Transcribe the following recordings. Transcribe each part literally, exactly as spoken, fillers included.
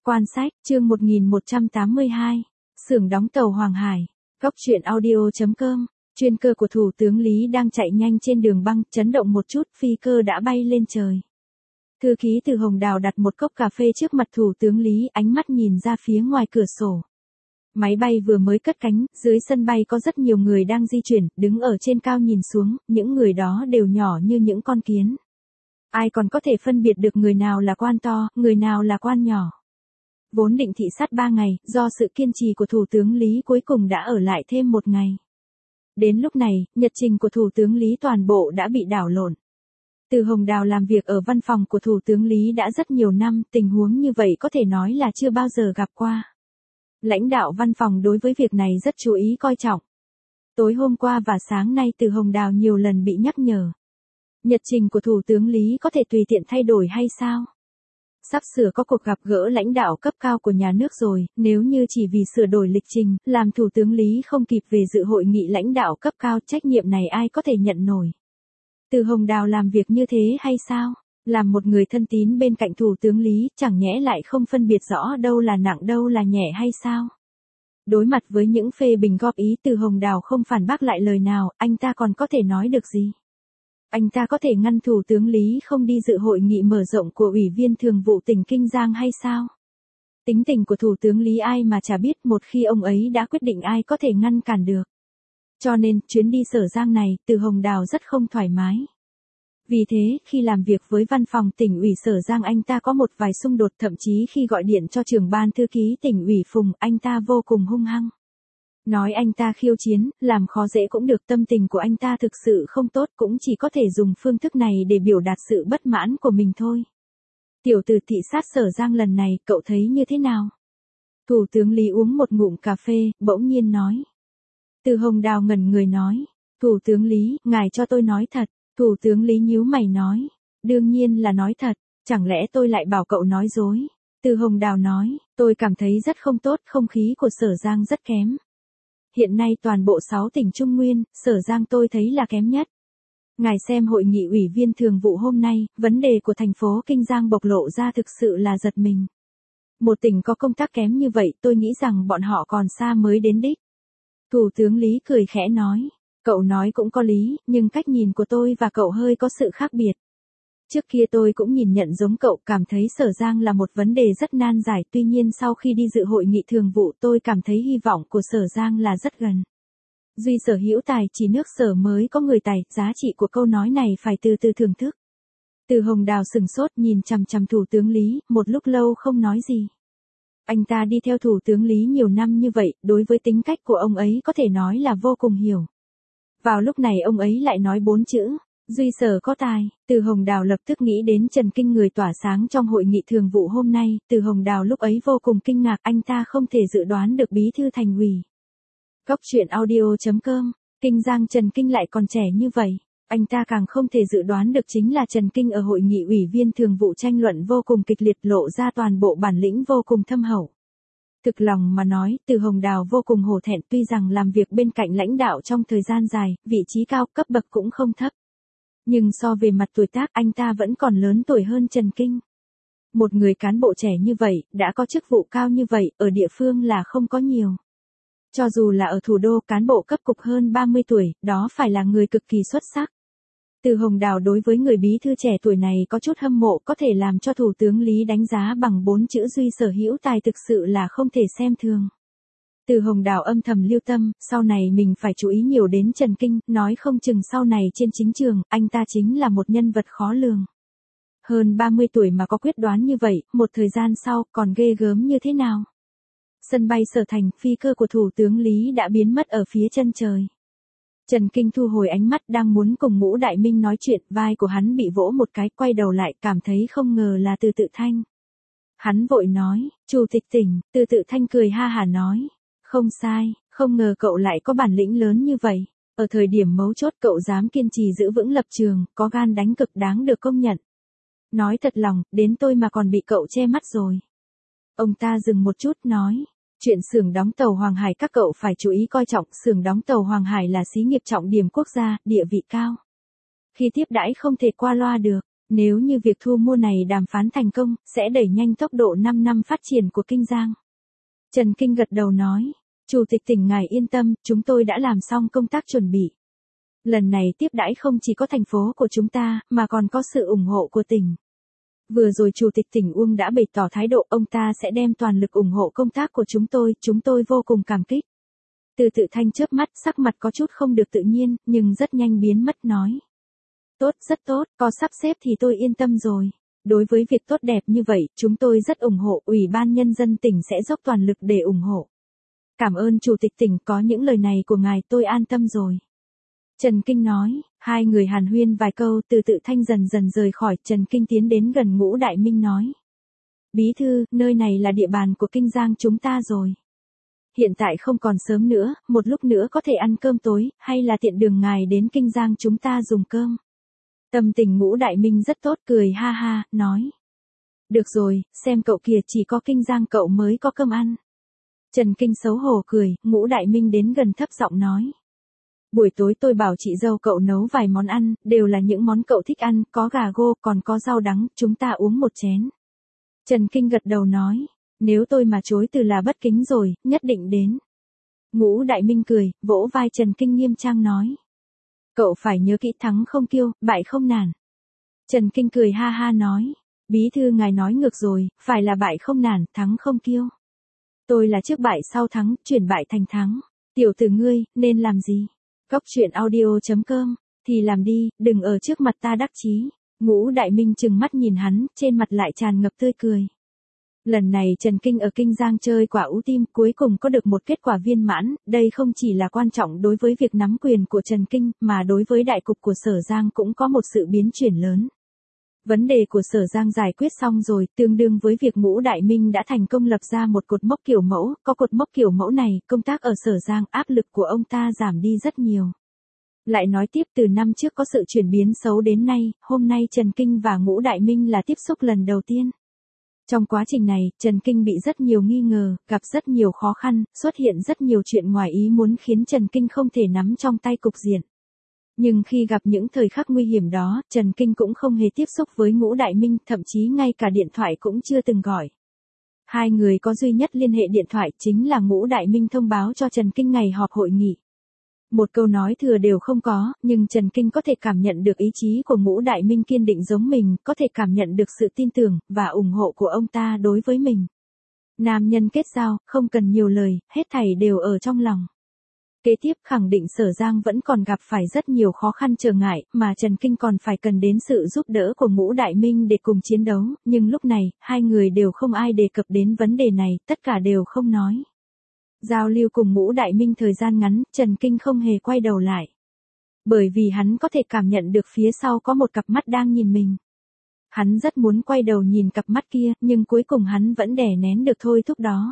Quan sách, chương một nghìn một trăm tám mươi hai. Xưởng đóng tàu Hoàng Hải. Góc truyện audio chấm com. Chuyên cơ của Thủ tướng Lý đang chạy nhanh trên đường băng, chấn động một chút, phi cơ đã bay lên trời. Thư ký Từ Hồng Đào đặt một cốc cà phê trước mặt Thủ tướng Lý, ánh mắt nhìn ra phía ngoài cửa sổ. Máy bay vừa mới cất cánh, dưới sân bay có rất nhiều người đang di chuyển, đứng ở trên cao nhìn xuống, những người đó đều nhỏ như những con kiến. Ai còn có thể phân biệt được người nào là quan to, người nào là quan nhỏ. Vốn định thị sát ba ngày, do sự kiên trì của Thủ tướng Lý cuối cùng đã ở lại thêm một ngày. Đến lúc này, nhật trình của Thủ tướng Lý toàn bộ đã bị đảo lộn. Từ Hồng Đào làm việc ở văn phòng của Thủ tướng Lý đã rất nhiều năm, tình huống như vậy có thể nói là chưa bao giờ gặp qua. Lãnh đạo văn phòng đối với việc này rất chú ý coi trọng. Tối hôm qua và sáng nay Từ Hồng Đào nhiều lần bị nhắc nhở. Nhật trình của Thủ tướng Lý có thể tùy tiện thay đổi hay sao? Sắp sửa có cuộc gặp gỡ lãnh đạo cấp cao của nhà nước rồi, nếu như chỉ vì sửa đổi lịch trình, làm Thủ tướng Lý không kịp về dự hội nghị lãnh đạo cấp cao, trách nhiệm này ai có thể nhận nổi? Từ Hồng Đào làm việc như thế hay sao? Làm một người thân tín bên cạnh Thủ tướng Lý, chẳng nhẽ lại không phân biệt rõ đâu là nặng đâu là nhẹ hay sao? Đối mặt với những phê bình góp ý, Từ Hồng Đào không phản bác lại lời nào, anh ta còn có thể nói được gì? Anh ta có thể ngăn Thủ tướng Lý không đi dự hội nghị mở rộng của Ủy viên Thường vụ tỉnh Kinh Giang hay sao? Tính tình của Thủ tướng Lý ai mà chả biết, một khi ông ấy đã quyết định ai có thể ngăn cản được. Cho nên, chuyến đi Sở Giang này, Từ Hồng Đào rất không thoải mái. Vì thế, khi làm việc với văn phòng tỉnh ủy Sở Giang anh ta có một vài xung đột, thậm chí khi gọi điện cho trưởng ban thư ký tỉnh ủy Phùng, anh ta vô cùng hung hăng. Nói anh ta khiêu chiến, làm khó dễ cũng được, tâm tình của anh ta thực sự không tốt, cũng chỉ có thể dùng phương thức này để biểu đạt sự bất mãn của mình thôi. Tiểu tử thị sát Sở Giang lần này, cậu thấy như thế nào? Thủ tướng Lý uống một ngụm cà phê, bỗng nhiên nói. Từ Hồng Đào ngẩn người nói. Thủ tướng Lý, ngài cho tôi nói thật. Thủ tướng Lý nhíu mày nói. Đương nhiên là nói thật, chẳng lẽ tôi lại bảo cậu nói dối? Từ Hồng Đào nói, tôi cảm thấy rất không tốt, không khí của Sở Giang rất kém. Hiện nay toàn bộ sáu tỉnh Trung Nguyên, Sở Giang tôi thấy là kém nhất. Ngài xem hội nghị ủy viên thường vụ hôm nay, vấn đề của thành phố Kinh Giang bộc lộ ra thực sự là giật mình. Một tỉnh có công tác kém như vậy, tôi nghĩ rằng bọn họ còn xa mới đến đích. Thủ tướng Lý cười khẽ nói, cậu nói cũng có lý, nhưng cách nhìn của tôi và cậu hơi có sự khác biệt. Trước kia tôi cũng nhìn nhận giống cậu, cảm thấy Sở Giang là một vấn đề rất nan giải, tuy nhiên sau khi đi dự hội nghị thường vụ tôi cảm thấy hy vọng của Sở Giang là rất gần. Duy sở hữu tài, chỉ nước Sở mới có người tài, giá trị của câu nói này phải từ từ thưởng thức. Từ Hồng Đào sừng sốt nhìn chằm chằm Thủ tướng Lý, một lúc lâu không nói gì. Anh ta đi theo Thủ tướng Lý nhiều năm như vậy, đối với tính cách của ông ấy có thể nói là vô cùng hiểu. Vào lúc này ông ấy lại nói bốn chữ. Duy sở có tài, Từ Hồng Đào lập tức nghĩ đến Trần Kinh người tỏa sáng trong hội nghị thường vụ hôm nay, Từ Hồng Đào lúc ấy vô cùng kinh ngạc, anh ta không thể dự đoán được bí thư thành ủy. Góc truyện audio chấm com, Kinh Giang Trần Kinh lại còn trẻ như vậy, anh ta càng không thể dự đoán được chính là Trần Kinh ở hội nghị ủy viên thường vụ tranh luận vô cùng kịch liệt, lộ ra toàn bộ bản lĩnh vô cùng thâm hậu. Thực lòng mà nói, Từ Hồng Đào vô cùng hổ thẹn, tuy rằng làm việc bên cạnh lãnh đạo trong thời gian dài, vị trí cao, cấp bậc cũng không thấp. Nhưng so về mặt tuổi tác anh ta vẫn còn lớn tuổi hơn Trần Kinh. Một người cán bộ trẻ như vậy, đã có chức vụ cao như vậy, ở địa phương là không có nhiều. Cho dù là ở thủ đô, cán bộ cấp cục hơn ba mươi tuổi, đó phải là người cực kỳ xuất sắc. Từ Hồng Đào đối với người bí thư trẻ tuổi này có chút hâm mộ, có thể làm cho Thủ tướng Lý đánh giá bằng bốn chữ duy sở hữu tài thực sự là không thể xem thường. Từ Hồng Đào âm thầm lưu tâm, sau này mình phải chú ý nhiều đến Trần Kinh, nói không chừng sau này trên chính trường, anh ta chính là một nhân vật khó lường. Hơn ba mươi tuổi mà có quyết đoán như vậy, một thời gian sau, còn ghê gớm như thế nào? Sân bay Sở Thành, phi cơ của Thủ tướng Lý đã biến mất ở phía chân trời. Trần Kinh thu hồi ánh mắt đang muốn cùng Ngũ Đại Minh nói chuyện, vai của hắn bị vỗ một cái, quay đầu lại, cảm thấy không ngờ là Từ Tự Thanh. Hắn vội nói, Chủ tịch tỉnh, Từ Tự Thanh cười ha hả nói. Không sai, không ngờ cậu lại có bản lĩnh lớn như vậy. Ở thời điểm mấu chốt cậu dám kiên trì giữ vững lập trường, có gan đánh cực đáng được công nhận. Nói thật lòng, đến tôi mà còn bị cậu che mắt rồi. Ông ta dừng một chút nói, chuyện xưởng đóng tàu Hoàng Hải các cậu phải chú ý coi trọng, xưởng đóng tàu Hoàng Hải là xí nghiệp trọng điểm quốc gia, địa vị cao. Khi tiếp đãi không thể qua loa được, Nếu như việc thu mua này đàm phán thành công, sẽ đẩy nhanh tốc độ năm năm phát triển của Kinh Giang. Trần Kinh gật đầu nói, Chủ tịch tỉnh ngài yên tâm, chúng tôi đã làm xong công tác chuẩn bị. Lần này tiếp đãi không chỉ có thành phố của chúng ta, mà còn có sự ủng hộ của tỉnh. Vừa rồi Chủ tịch tỉnh Uông đã bày tỏ thái độ ông ta sẽ đem toàn lực ủng hộ công tác của chúng tôi, chúng tôi vô cùng cảm kích. Từ Tự Thanh chớp mắt, sắc mặt có chút không được tự nhiên, nhưng rất nhanh biến mất nói. Tốt, rất tốt, có sắp xếp thì tôi yên tâm rồi. Đối với việc tốt đẹp như vậy, chúng tôi rất ủng hộ, Ủy ban Nhân dân tỉnh sẽ dốc toàn lực để ủng hộ. Cảm ơn Chủ tịch tỉnh, có những lời này của ngài tôi an tâm rồi. Trần Kinh nói, hai người hàn huyên vài câu, Từ Tự Thanh dần dần rời khỏi, Trần Kinh tiến đến gần Ngũ Đại Minh nói. Bí thư, nơi này là địa bàn của Kinh Giang chúng ta rồi. Hiện tại không còn sớm nữa, một lúc nữa có thể ăn cơm tối, hay là tiện đường ngài đến Kinh Giang chúng ta dùng cơm. Tâm tình Ngũ Đại Minh rất tốt, cười ha ha, nói. Được rồi, xem cậu kìa, chỉ có Kinh Giang cậu mới có cơm ăn. Trần Kinh xấu hổ cười, Ngũ Đại Minh đến gần thấp giọng nói. Buổi tối tôi bảo chị dâu cậu nấu vài món ăn, đều là những món cậu thích ăn, có gà gô, còn có rau đắng, chúng ta uống một chén. Trần Kinh gật đầu nói, nếu tôi mà chối từ là bất kính rồi, nhất định đến. Ngũ Đại Minh cười, vỗ vai Trần Kinh nghiêm trang nói. Cậu phải nhớ kỹ, thắng không kiêu, bại không nản. Trần Kinh cười ha ha nói, bí thư ngài nói ngược rồi, phải là bại không nản, thắng không kiêu. Tôi là trước bại sau thắng, chuyển bại thành thắng. Tiểu tử ngươi, nên làm gì? Góc truyện audio chấm com, thì làm đi, đừng ở trước mặt ta đắc chí. Ngũ Đại Minh trừng mắt nhìn hắn, trên mặt lại tràn ngập tươi cười. Lần này Trần Kinh ở Kinh Giang chơi quả ưu tim, cuối cùng có được một kết quả viên mãn, đây không chỉ là quan trọng đối với việc nắm quyền của Trần Kinh, mà đối với đại cục của Sở Giang cũng có một sự biến chuyển lớn. Vấn đề của Sở Giang giải quyết xong rồi, tương đương với việc Ngũ Đại Minh đã thành công lập ra một cột mốc kiểu mẫu, có cột mốc kiểu mẫu này, công tác ở Sở Giang, áp lực của ông ta giảm đi rất nhiều. Lại nói tiếp, từ năm trước có sự chuyển biến xấu đến nay, hôm nay Trần Kinh và Ngũ Đại Minh là tiếp xúc lần đầu tiên. Trong quá trình này, Trần Kinh bị rất nhiều nghi ngờ, gặp rất nhiều khó khăn, xuất hiện rất nhiều chuyện ngoài ý muốn khiến Trần Kinh không thể nắm trong tay cục diện. Nhưng khi gặp những thời khắc nguy hiểm đó, Trần Kinh cũng không hề tiếp xúc với Ngũ Đại Minh, thậm chí ngay cả điện thoại cũng chưa từng gọi. Hai người có duy nhất liên hệ điện thoại chính là Ngũ Đại Minh thông báo cho Trần Kinh ngày họp hội nghị. Một câu nói thừa đều không có, nhưng Trần Kinh có thể cảm nhận được ý chí của Ngũ Đại Minh kiên định giống mình, có thể cảm nhận được sự tin tưởng và ủng hộ của ông ta đối với mình. Nam nhân kết giao, không cần nhiều lời, hết thảy đều ở trong lòng. Kế tiếp khẳng định Sở Giang vẫn còn gặp phải rất nhiều khó khăn trở ngại, mà Trần Kinh còn phải cần đến sự giúp đỡ của Ngũ Đại Minh để cùng chiến đấu, nhưng lúc này, hai người đều không ai đề cập đến vấn đề này, tất cả đều không nói. Giao lưu cùng Ngũ Đại Minh thời gian ngắn, Trần Kinh không hề quay đầu lại. Bởi vì hắn có thể cảm nhận được phía sau có một cặp mắt đang nhìn mình. Hắn rất muốn quay đầu nhìn cặp mắt kia, nhưng cuối cùng hắn vẫn đè nén được thôi thúc đó.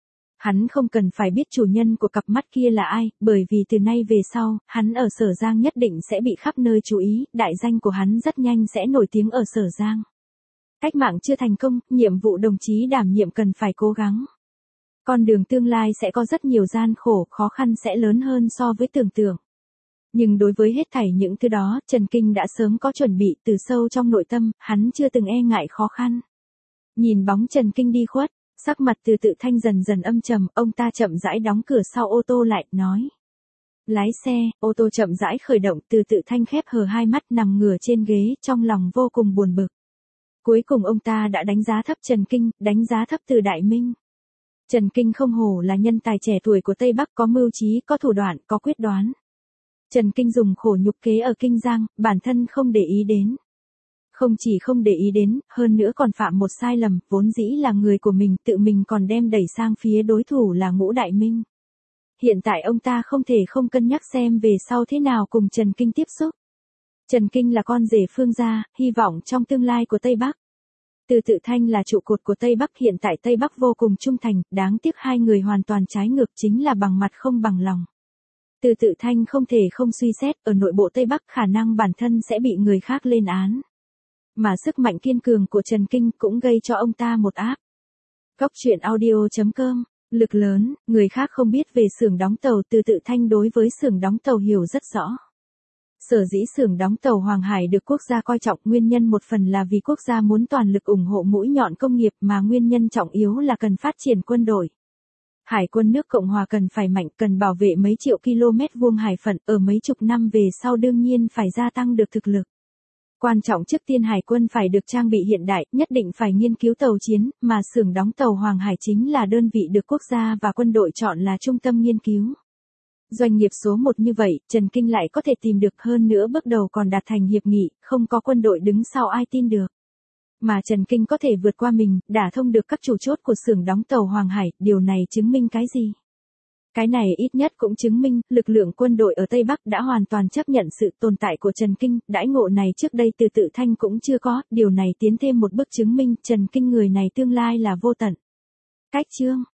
Hắn không cần phải biết chủ nhân của cặp mắt kia là ai, bởi vì từ nay về sau, hắn ở Sở Giang nhất định sẽ bị khắp nơi chú ý, đại danh của hắn rất nhanh sẽ nổi tiếng ở Sở Giang. Cách mạng chưa thành công, nhiệm vụ đồng chí đảm nhiệm cần phải cố gắng. Con đường tương lai sẽ có rất nhiều gian khổ, khó khăn sẽ lớn hơn so với tưởng tượng. Nhưng đối với hết thảy những thứ đó, Trần Kinh đã sớm có chuẩn bị, từ sâu trong nội tâm, hắn chưa từng e ngại khó khăn. Nhìn bóng Trần Kinh đi khuất, sắc mặt Từ Tự Thanh dần dần âm trầm, ông ta chậm rãi đóng cửa sau ô tô lại, nói. Lái xe, ô tô chậm rãi khởi động, Từ Tự Thanh khép hờ hai mắt nằm ngửa trên ghế, trong lòng vô cùng buồn bực. Cuối cùng ông ta đã đánh giá thấp Trần Kinh, đánh giá thấp Từ Đại Minh. Trần Kinh không hổ là nhân tài trẻ tuổi của Tây Bắc, có mưu trí, có thủ đoạn, có quyết đoán. Trần Kinh dùng khổ nhục kế ở Kinh Giang, bản thân không để ý đến. Không chỉ không để ý đến, hơn nữa còn phạm một sai lầm, vốn dĩ là người của mình, tự mình còn đem đẩy sang phía đối thủ là Ngũ Đại Minh. Hiện tại ông ta không thể không cân nhắc xem về sau thế nào cùng Trần Kinh tiếp xúc. Trần Kinh là con rể Phương gia, hy vọng trong tương lai của Tây Bắc. Từ Tự Thanh là trụ cột của Tây Bắc, hiện tại Tây Bắc vô cùng trung thành, đáng tiếc hai người hoàn toàn trái ngược, chính là bằng mặt không bằng lòng. Từ Tự Thanh không thể không suy xét, ở nội bộ Tây Bắc khả năng bản thân sẽ bị người khác lên án. Mà sức mạnh kiên cường của Trần Kinh cũng gây cho ông ta một áp. Góc truyện audio chấm com, lực lớn, người khác không biết về xưởng đóng tàu, Từ Tự Thanh đối với xưởng đóng tàu hiểu rất rõ. Sở dĩ xưởng đóng tàu Hoàng Hải được quốc gia coi trọng, nguyên nhân một phần là vì quốc gia muốn toàn lực ủng hộ mũi nhọn công nghiệp, mà nguyên nhân trọng yếu là cần phát triển quân đội. Hải quân nước Cộng hòa cần phải mạnh, cần bảo vệ mấy triệu km vuông hải phận, ở mấy chục năm về sau đương nhiên phải gia tăng được thực lực. Quan trọng trước tiên hải quân phải được trang bị hiện đại, nhất định phải nghiên cứu tàu chiến, mà xưởng đóng tàu Hoàng Hải chính là đơn vị được quốc gia và quân đội chọn là trung tâm nghiên cứu. Doanh nghiệp số một như vậy, Trần Kinh lại có thể tìm được, hơn nữa bước đầu còn đạt thành hiệp nghị, không có quân đội đứng sau ai tin được. Mà Trần Kinh có thể vượt qua mình, đả thông được các chủ chốt của xưởng đóng tàu Hoàng Hải, điều này chứng minh cái gì? Cái này ít nhất cũng chứng minh, lực lượng quân đội ở Tây Bắc đã hoàn toàn chấp nhận sự tồn tại của Trần Kinh, đãi ngộ này trước đây từ Tự Thanh cũng chưa có, điều này tiến thêm một bước chứng minh Trần Kinh người này tương lai là vô tận. Cách chương